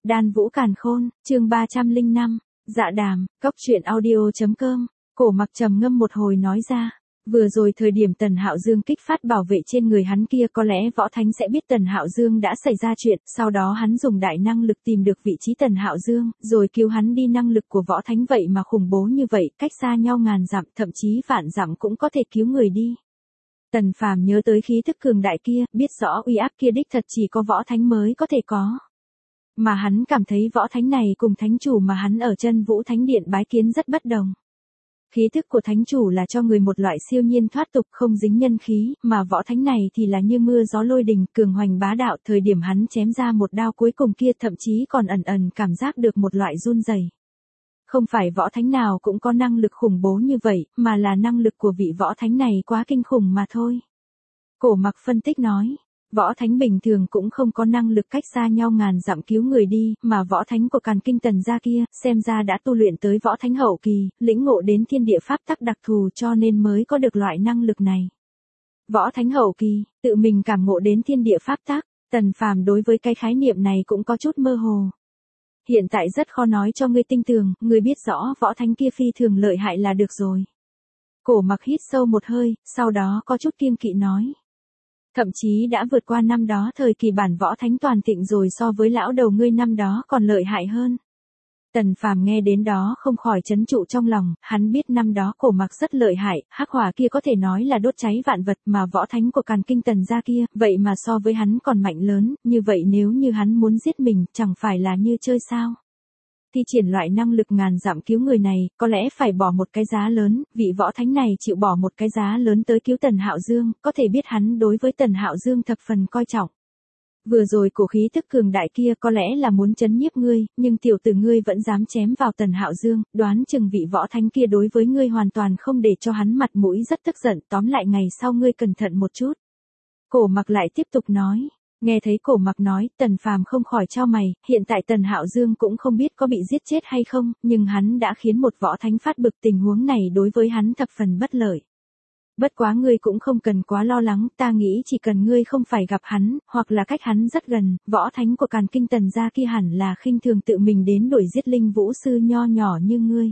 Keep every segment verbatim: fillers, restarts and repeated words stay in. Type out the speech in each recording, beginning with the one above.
Đan Vũ Càn Khôn, chương ba trăm lẻ năm, Dạ Đàm, Cốc truyện audio.com. Cổ Mặc trầm ngâm một hồi nói ra, vừa rồi thời điểm Tần Hạo Dương kích phát bảo vệ trên người hắn kia có lẽ Võ Thánh sẽ biết Tần Hạo Dương đã xảy ra chuyện, sau đó hắn dùng đại năng lực tìm được vị trí Tần Hạo Dương, rồi cứu hắn đi. Năng lực của Võ Thánh vậy mà khủng bố như vậy, cách xa nhau ngàn dặm, thậm chí vạn dặm cũng có thể cứu người đi. Tần Phàm nhớ tới khí thức cường đại kia, biết rõ uy áp kia đích thật chỉ có Võ Thánh mới có thể có. Mà hắn cảm thấy Võ Thánh này cùng Thánh chủ mà hắn ở Chân Vũ Thánh Điện bái kiến rất bất đồng. Khí thức của Thánh chủ là cho người một loại siêu nhiên thoát tục không dính nhân khí, mà Võ Thánh này thì là như mưa gió lôi đình, cường hoành bá đạo. Thời điểm hắn chém ra một đao cuối cùng kia thậm chí còn ẩn ẩn cảm giác được một loại run rẩy. Không phải Võ Thánh nào cũng có năng lực khủng bố như vậy, mà là năng lực của vị Võ Thánh này quá kinh khủng mà thôi. Cổ Mặc phân tích nói, Võ Thánh bình thường cũng không có năng lực cách xa nhau ngàn dặm cứu người đi, mà Võ Thánh của Càn Kinh Tần gia kia, xem ra đã tu luyện tới Võ Thánh hậu kỳ, lĩnh ngộ đến thiên địa pháp tắc đặc thù cho nên mới có được loại năng lực này. Võ Thánh hậu kỳ, tự mình cảm ngộ đến thiên địa pháp tắc, Tần Phàm đối với cái khái niệm này cũng có chút mơ hồ. Hiện tại rất khó nói cho ngươi tinh tường, ngươi biết rõ Võ Thánh kia phi thường lợi hại là được rồi. Cổ Mặc hít sâu một hơi, sau đó có chút kiêng kỵ nói. Thậm chí đã vượt qua năm đó thời kỳ bản Võ Thánh toàn thịnh rồi, so với lão đầu ngươi năm đó còn lợi hại hơn. Tần Phàm nghe đến đó không khỏi chấn trụ trong lòng, hắn biết năm đó Cổ Mặc rất lợi hại, hắc hỏa kia có thể nói là đốt cháy vạn vật, mà Võ Thánh của Càn Kinh Tần gia kia, vậy mà so với hắn còn mạnh lớn, như vậy nếu như hắn muốn giết mình, chẳng phải là như chơi sao? Thi triển loại năng lực ngàn dặm cứu người này, có lẽ phải bỏ một cái giá lớn, vị Võ Thánh này chịu bỏ một cái giá lớn tới cứu Tần Hạo Dương, có thể biết hắn đối với Tần Hạo Dương thập phần coi trọng. Vừa rồi cổ khí thức cường đại kia có lẽ là muốn chấn nhiếp ngươi, nhưng tiểu tử ngươi vẫn dám chém vào Tần Hạo Dương, đoán chừng vị Võ Thánh kia đối với ngươi hoàn toàn không để cho hắn mặt mũi, rất tức giận, tóm lại ngày sau ngươi cẩn thận một chút. Cổ Mặc lại tiếp tục nói. Nghe thấy Cổ Mặc nói, Tần Phàm không khỏi chau mày, hiện tại Tần Hạo Dương cũng không biết có bị giết chết hay không, nhưng hắn đã khiến một Võ Thánh phát bực, tình huống này đối với hắn thập phần bất lợi. Bất quá ngươi cũng không cần quá lo lắng, ta nghĩ chỉ cần ngươi không phải gặp hắn, hoặc là cách hắn rất gần, Võ Thánh của Càn Kinh Tần gia kia hẳn là khinh thường tự mình đến đuổi giết linh vũ sư nho nhỏ như ngươi.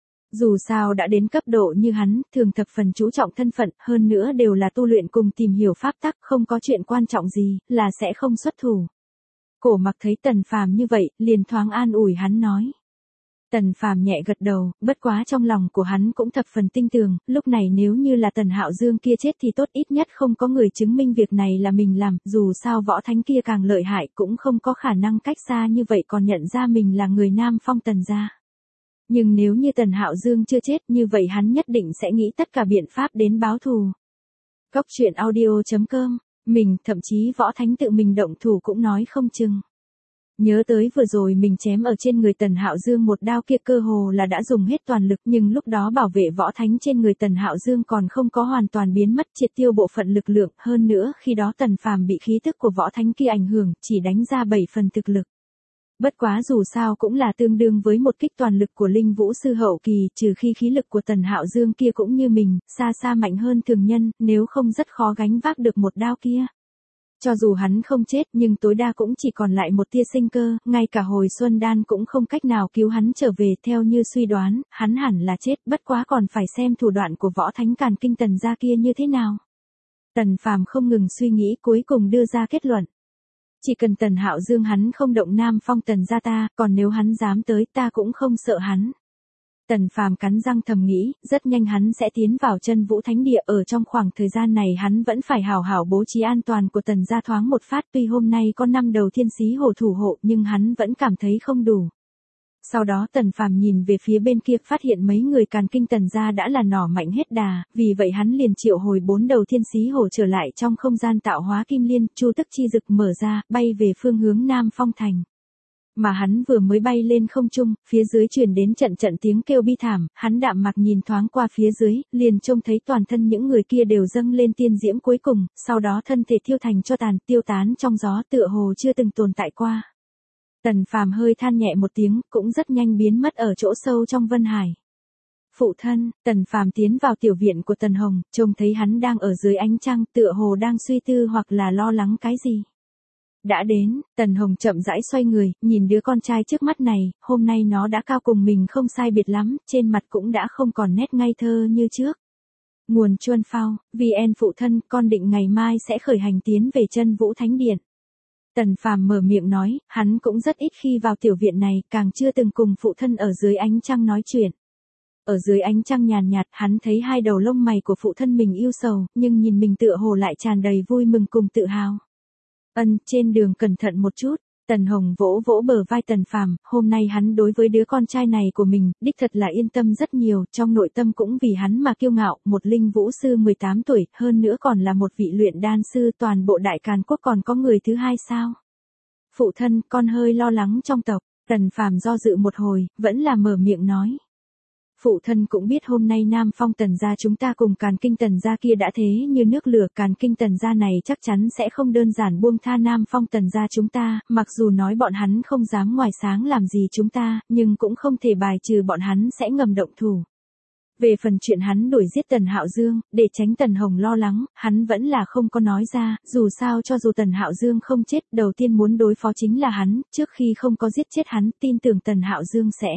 Dù sao đã đến cấp độ như hắn, thường thập phần chú trọng thân phận, hơn nữa đều là tu luyện cùng tìm hiểu pháp tắc, không có chuyện quan trọng gì, là sẽ không xuất thủ. Cổ Mặc thấy Tần Phàm như vậy, liền thoáng an ủi hắn nói. Tần Phàm nhẹ gật đầu, bất quá trong lòng của hắn cũng thập phần tinh tường, lúc này nếu như là Tần Hạo Dương kia chết thì tốt, ít nhất không có người chứng minh việc này là mình làm, dù sao Võ Thánh kia càng lợi hại cũng không có khả năng cách xa như vậy còn nhận ra mình là người Nam Phong Tần gia. Nhưng nếu như Tần Hạo Dương chưa chết, như vậy hắn nhất định sẽ nghĩ tất cả biện pháp đến báo thù. Cốc truyện audio.com, mình, thậm chí Võ Thánh tự mình động thủ cũng nói không chừng. Nhớ tới vừa rồi mình chém ở trên người Tần Hạo Dương một đao kia cơ hồ là đã dùng hết toàn lực, nhưng lúc đó bảo vệ Võ Thánh trên người Tần Hạo Dương còn không có hoàn toàn biến mất, triệt tiêu bộ phận lực lượng, hơn nữa khi đó Tần Phàm bị khí thức của Võ Thánh kia ảnh hưởng, chỉ đánh ra bảy phần thực lực. Bất quá dù sao cũng là tương đương với một kích toàn lực của linh vũ sư hậu kỳ, trừ khi khí lực của Tần Hạo Dương kia cũng như mình, xa xa mạnh hơn thường nhân, nếu không rất khó gánh vác được một đao kia. Cho dù hắn không chết nhưng tối đa cũng chỉ còn lại một tia sinh cơ, ngay cả hồi xuân đan cũng không cách nào cứu hắn trở về, theo như suy đoán, hắn hẳn là chết, bất quá còn phải xem thủ đoạn của Võ Thánh Càn Kinh Tần gia kia như thế nào. Tần Phàm không ngừng suy nghĩ cuối cùng đưa ra kết luận. Chỉ cần Tần Hạo Dương hắn không động Nam Phong Tần gia ta, còn nếu hắn dám tới ta cũng không sợ hắn. Tần Phàm cắn răng thầm nghĩ, rất nhanh hắn sẽ tiến vào Chân Vũ Thánh Địa, ở trong khoảng thời gian này hắn vẫn phải hảo hảo bố trí an toàn của Tần gia thoáng một phát, tuy hôm nay có năm đầu thiên xí hổ thủ hộ nhưng hắn vẫn cảm thấy không đủ. Sau đó Tần Phàm nhìn về phía bên kia, phát hiện mấy người Càn Kinh Tần gia đã là nỏ mạnh hết đà, vì vậy hắn liền triệu hồi bốn đầu thiên xí hổ trở lại trong không gian tạo hóa kim liên, chu tức chi dực mở ra, bay về phương hướng Nam Phong Thành. Mà hắn vừa mới bay lên không trung, phía dưới truyền đến trận trận tiếng kêu bi thảm, hắn đạm mặc nhìn thoáng qua phía dưới, liền trông thấy toàn thân những người kia đều dâng lên tiên diễm cuối cùng, sau đó thân thể thiêu thành tro tàn, tiêu tán trong gió, tựa hồ chưa từng tồn tại qua. Tần Phàm hơi than nhẹ một tiếng, cũng rất nhanh biến mất ở chỗ sâu trong Vân Hải. Phụ thân, Tần Phàm tiến vào tiểu viện của Tần Hồng, trông thấy hắn đang ở dưới ánh trăng, tựa hồ đang suy tư hoặc là lo lắng cái gì. Đã đến, Tần Hồng chậm rãi xoay người, nhìn đứa con trai trước mắt này, hôm nay nó đã cao cùng mình không sai biệt lắm, trên mặt cũng đã không còn nét ngây thơ như trước. Nguồn Chuân Phao, vê en phụ thân, con định ngày mai sẽ khởi hành tiến về Chân Vũ Thánh Điện. Tần Phàm mở miệng nói, hắn cũng rất ít khi vào tiểu viện này, càng chưa từng cùng phụ thân ở dưới ánh trăng nói chuyện. Ở dưới ánh trăng nhàn nhạt, hắn thấy hai đầu lông mày của phụ thân mình yêu sầu, nhưng nhìn mình tựa hồ lại tràn đầy vui mừng cùng tự hào. Ân, trên đường cẩn thận một chút. Tần Hồng vỗ vỗ bờ vai Tần Phàm, hôm nay hắn đối với đứa con trai này của mình, đích thật là yên tâm rất nhiều, trong nội tâm cũng vì hắn mà kiêu ngạo, một linh vũ sư mười tám tuổi, hơn nữa còn là một vị luyện đan sư, toàn bộ Đại Càn Quốc còn có người thứ hai sao? Phụ thân, con hơi lo lắng trong tộc. Tần Phàm do dự một hồi, vẫn là mở miệng nói. Phụ thân cũng biết hôm nay Nam Phong Tần gia chúng ta cùng Càn Kinh Tần gia kia đã thế như nước lửa, Càn Kinh Tần gia này chắc chắn sẽ không đơn giản buông tha Nam Phong Tần gia chúng ta, mặc dù nói bọn hắn không dám ngoài sáng làm gì chúng ta, nhưng cũng không thể bài trừ bọn hắn sẽ ngầm động thủ. Về phần chuyện hắn đuổi giết Tần Hạo Dương, để tránh Tần Hồng lo lắng, hắn vẫn là không có nói ra, dù sao cho dù Tần Hạo Dương không chết, đầu tiên muốn đối phó chính là hắn, trước khi không có giết chết hắn, tin tưởng Tần Hạo Dương sẽ.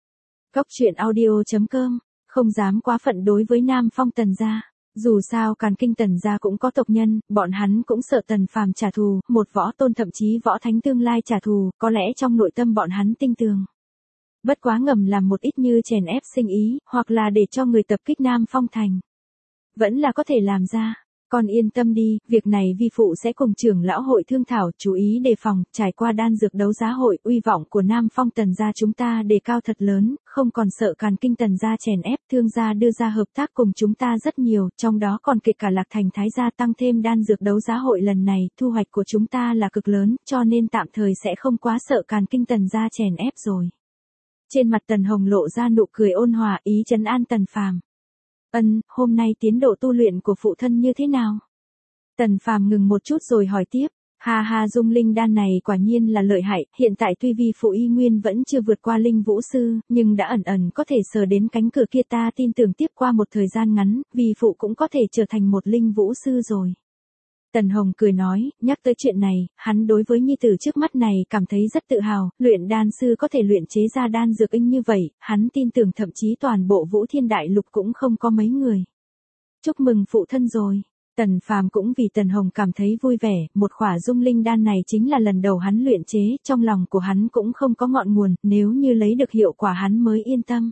Cốc truyện audio chấm com, không dám quá phận đối với Nam Phong Tần gia. Dù sao Càn Kinh Tần gia cũng có tộc nhân, bọn hắn cũng sợ Tần Phàm trả thù, một võ tôn thậm chí võ thánh tương lai trả thù, có lẽ trong nội tâm bọn hắn tinh tường. Bất quá ngầm làm một ít như chèn ép sinh ý, hoặc là để cho người tập kích Nam Phong Thành. Vẫn là có thể làm ra. Con yên tâm đi, việc này vi phụ sẽ cùng trưởng lão hội thương thảo, chú ý đề phòng, trải qua đan dược đấu giá hội, uy vọng của Nam Phong Tần gia chúng ta đề cao thật lớn, không còn sợ Càn Kinh Tần gia chèn ép, thương gia đưa ra hợp tác cùng chúng ta rất nhiều, trong đó còn kể cả Lạc Thành Thái gia tăng thêm đan dược đấu giá hội lần này, thu hoạch của chúng ta là cực lớn, cho nên tạm thời sẽ không quá sợ Càn Kinh Tần gia chèn ép rồi. Trên mặt Tần Hồng lộ ra nụ cười ôn hòa, ý trấn an Tần Phàm. Ân, hôm nay tiến độ tu luyện của phụ thân như thế nào? Tần Phàm ngừng một chút rồi hỏi tiếp. Ha ha, dung linh đan này quả nhiên là lợi hại, hiện tại tuy vi phụ y nguyên vẫn chưa vượt qua linh vũ sư, nhưng đã ẩn ẩn có thể sờ đến cánh cửa kia, ta tin tưởng tiếp qua một thời gian ngắn, vi phụ cũng có thể trở thành một linh vũ sư rồi. Tần Hồng cười nói, nhắc tới chuyện này, hắn đối với nhi tử trước mắt này cảm thấy rất tự hào, luyện đan sư có thể luyện chế ra đan dược inh như vậy, hắn tin tưởng thậm chí toàn bộ Vũ Thiên Đại Lục cũng không có mấy người. Chúc mừng phụ thân rồi. Tần Phàm cũng vì Tần Hồng cảm thấy vui vẻ, một khỏa dung linh đan này chính là lần đầu hắn luyện chế, trong lòng của hắn cũng không có ngọn nguồn, nếu như lấy được hiệu quả hắn mới yên tâm.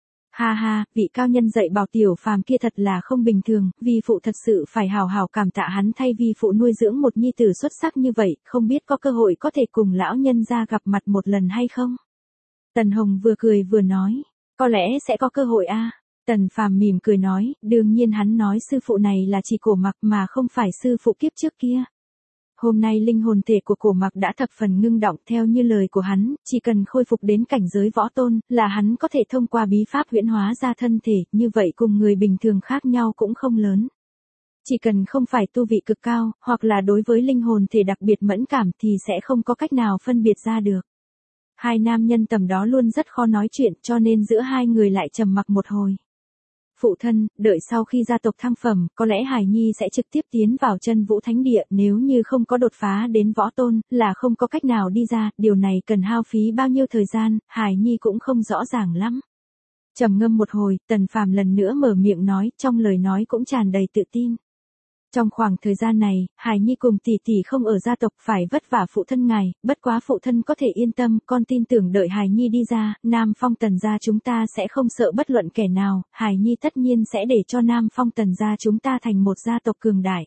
Ha ha, vị cao nhân dạy bảo tiểu Phàm kia thật là không bình thường, vi phụ thật sự phải hào hào cảm tạ hắn thay vi phụ nuôi dưỡng một nhi tử xuất sắc như vậy, không biết có cơ hội có thể cùng lão nhân gia gặp mặt một lần hay không? Tần Hồng vừa cười vừa nói, có lẽ sẽ có cơ hội a. Tần Phàm mỉm cười nói, đương nhiên hắn nói sư phụ này là chỉ Cổ Mặc mà không phải sư phụ kiếp trước kia. Hôm nay linh hồn thể của Cổ Mặc đã thập phần ngưng động, theo như lời của hắn, chỉ cần khôi phục đến cảnh giới võ tôn, là hắn có thể thông qua bí pháp huyễn hóa ra thân thể, như vậy cùng người bình thường khác nhau cũng không lớn. Chỉ cần không phải tu vị cực cao, hoặc là đối với linh hồn thể đặc biệt mẫn cảm thì sẽ không có cách nào phân biệt ra được. Hai nam nhân tầm đó luôn rất khó nói chuyện, cho nên giữa hai người lại trầm mặc một hồi. Phụ thân, đợi sau khi gia tộc thăng phẩm, có lẽ Hải Nhi sẽ trực tiếp tiến vào Chân Vũ Thánh Địa, nếu như không có đột phá đến võ tôn, là không có cách nào đi ra, điều này cần hao phí bao nhiêu thời gian, Hải Nhi cũng không rõ ràng lắm. Trầm ngâm một hồi, Tần Phàm lần nữa mở miệng nói, trong lời nói cũng tràn đầy tự tin. Trong khoảng thời gian này, Hải Nhi cùng tỷ tỷ không ở gia tộc phải vất vả phụ thân ngài, bất quá phụ thân có thể yên tâm, con tin tưởng đợi Hải Nhi đi ra, Nam Phong Tần gia chúng ta sẽ không sợ bất luận kẻ nào, Hải Nhi tất nhiên sẽ để cho Nam Phong Tần gia chúng ta thành một gia tộc cường đại.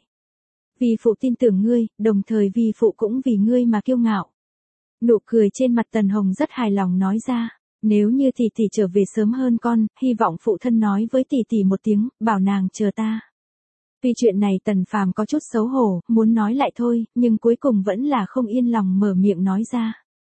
Vì phụ tin tưởng ngươi, đồng thời vì phụ cũng vì ngươi mà kiêu ngạo. Nụ cười trên mặt Tần Hồng rất hài lòng nói ra. Nếu như tỷ tỷ trở về sớm hơn con, hy vọng phụ thân nói với tỷ tỷ một tiếng, bảo nàng chờ ta. Vì chuyện này Tần Phàm có chút xấu hổ, muốn nói lại thôi, nhưng cuối cùng vẫn là không yên lòng mở miệng nói ra.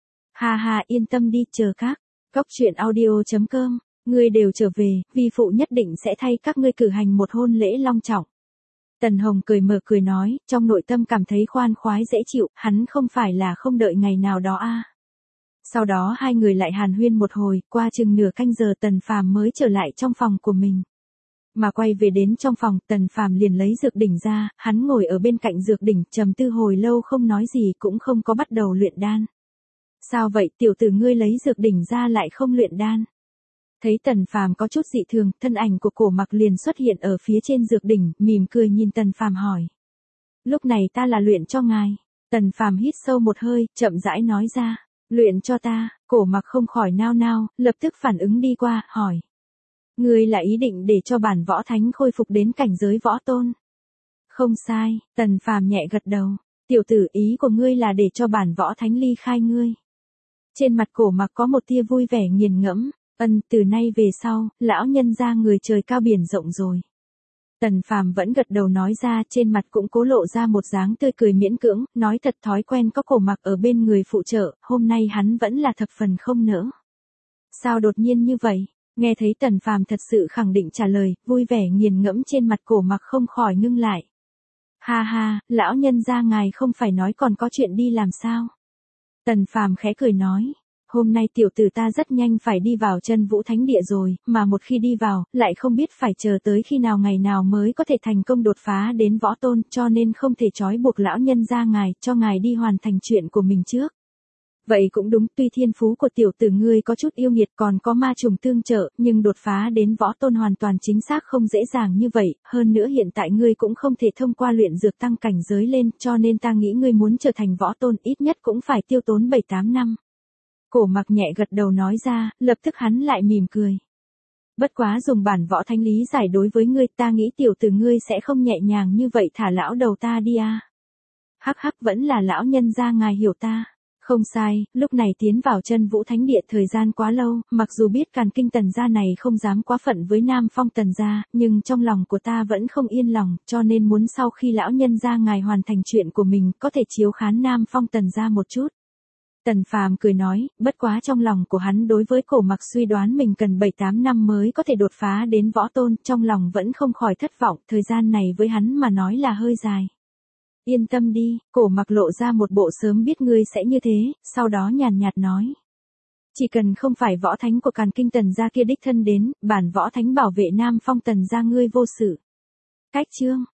Ha ha, yên tâm đi, chờ các. Cốc truyện audio chấm com, ngươi đều trở về, vi phụ nhất định sẽ thay các ngươi cử hành một hôn lễ long trọng. Tần Hồng cười mở cười nói, trong nội tâm cảm thấy khoan khoái dễ chịu, hắn không phải là không đợi ngày nào đó a. À. Sau đó hai người lại hàn huyên một hồi, qua chừng nửa canh giờ Tần Phàm mới trở lại trong phòng của mình. Mà quay về đến trong phòng, Tần Phàm liền lấy dược đỉnh ra, hắn ngồi ở bên cạnh dược đỉnh, trầm tư hồi lâu không nói gì cũng không có bắt đầu luyện đan. Sao vậy, tiểu tử ngươi lấy dược đỉnh ra lại không luyện đan? Thấy Tần Phàm có chút dị thường, thân ảnh của Cổ Mặc liền xuất hiện ở phía trên dược đỉnh, mỉm cười nhìn Tần Phàm hỏi. Lúc này ta là luyện cho ngài. Tần Phàm hít sâu một hơi, chậm rãi nói ra. Luyện cho ta, Cổ Mặc không khỏi nao nao, lập tức phản ứng đi qua, hỏi. Ngươi là ý định để cho bản võ thánh khôi phục đến cảnh giới võ tôn? Không sai, Tần Phàm nhẹ gật đầu. Tiểu tử, ý của ngươi là để cho bản võ thánh ly khai ngươi. Trên mặt Cổ Mặc có một tia vui vẻ nghiền ngẫm. Ân, từ nay về sau, lão nhân gia người trời cao biển rộng rồi. Tần Phàm vẫn gật đầu nói ra, trên mặt cũng cố lộ ra một dáng tươi cười miễn cưỡng, nói thật thói quen có Cổ Mặc ở bên người phụ trợ, hôm nay hắn vẫn là thập phần không nỡ. Sao đột nhiên như vậy? Nghe thấy Tần Phàm thật sự khẳng định trả lời, vui vẻ nghiền ngẫm trên mặt Cổ Mặc không khỏi ngưng lại. Ha ha, lão nhân gia ngài không phải nói còn có chuyện đi làm sao? Tần Phàm khẽ cười nói. Hôm nay tiểu tử ta rất nhanh phải đi vào Chân Vũ Thánh Địa rồi, mà một khi đi vào, lại không biết phải chờ tới khi nào ngày nào mới có thể thành công đột phá đến võ tôn, cho nên không thể trói buộc lão nhân gia ngài, cho ngài đi hoàn thành chuyện của mình trước. Vậy cũng đúng, tuy thiên phú của tiểu tử ngươi có chút yêu nghiệt còn có ma trùng tương trợ, nhưng đột phá đến võ tôn hoàn toàn chính xác không dễ dàng như vậy, hơn nữa hiện tại ngươi cũng không thể thông qua luyện dược tăng cảnh giới lên, cho nên ta nghĩ ngươi muốn trở thành võ tôn ít nhất cũng phải tiêu tốn bảy tám năm. Cổ Mặc nhẹ gật đầu nói ra, lập tức hắn lại mỉm cười. Bất quá dùng bản võ thánh lý giải đối với ngươi, ta nghĩ tiểu tử ngươi sẽ không nhẹ nhàng như vậy thả lão đầu ta đi à. Hắc hắc, vẫn là lão nhân gia ngài hiểu ta. Không sai, lúc này tiến vào Chân Vũ Thánh Địa thời gian quá lâu, mặc dù biết Càn Kinh Tần gia này không dám quá phận với Nam Phong Tần gia, nhưng trong lòng của ta vẫn không yên lòng, cho nên muốn sau khi lão nhân gia ngài hoàn thành chuyện của mình, có thể chiếu khán Nam Phong Tần gia một chút. Tần Phàm cười nói, bất quá trong lòng của hắn đối với Cổ Mặc suy đoán mình cần bảy tám năm mới có thể đột phá đến võ tôn, trong lòng vẫn không khỏi thất vọng, thời gian này với hắn mà nói là hơi dài. Yên tâm đi, Cổ Mặc lộ ra một bộ sớm biết ngươi sẽ như thế, sau đó nhàn nhạt nói. Chỉ cần không phải võ thánh của Càn Kinh Tần gia kia đích thân đến, bản võ thánh bảo vệ Nam Phong Tần gia ngươi vô sự. Cách chương.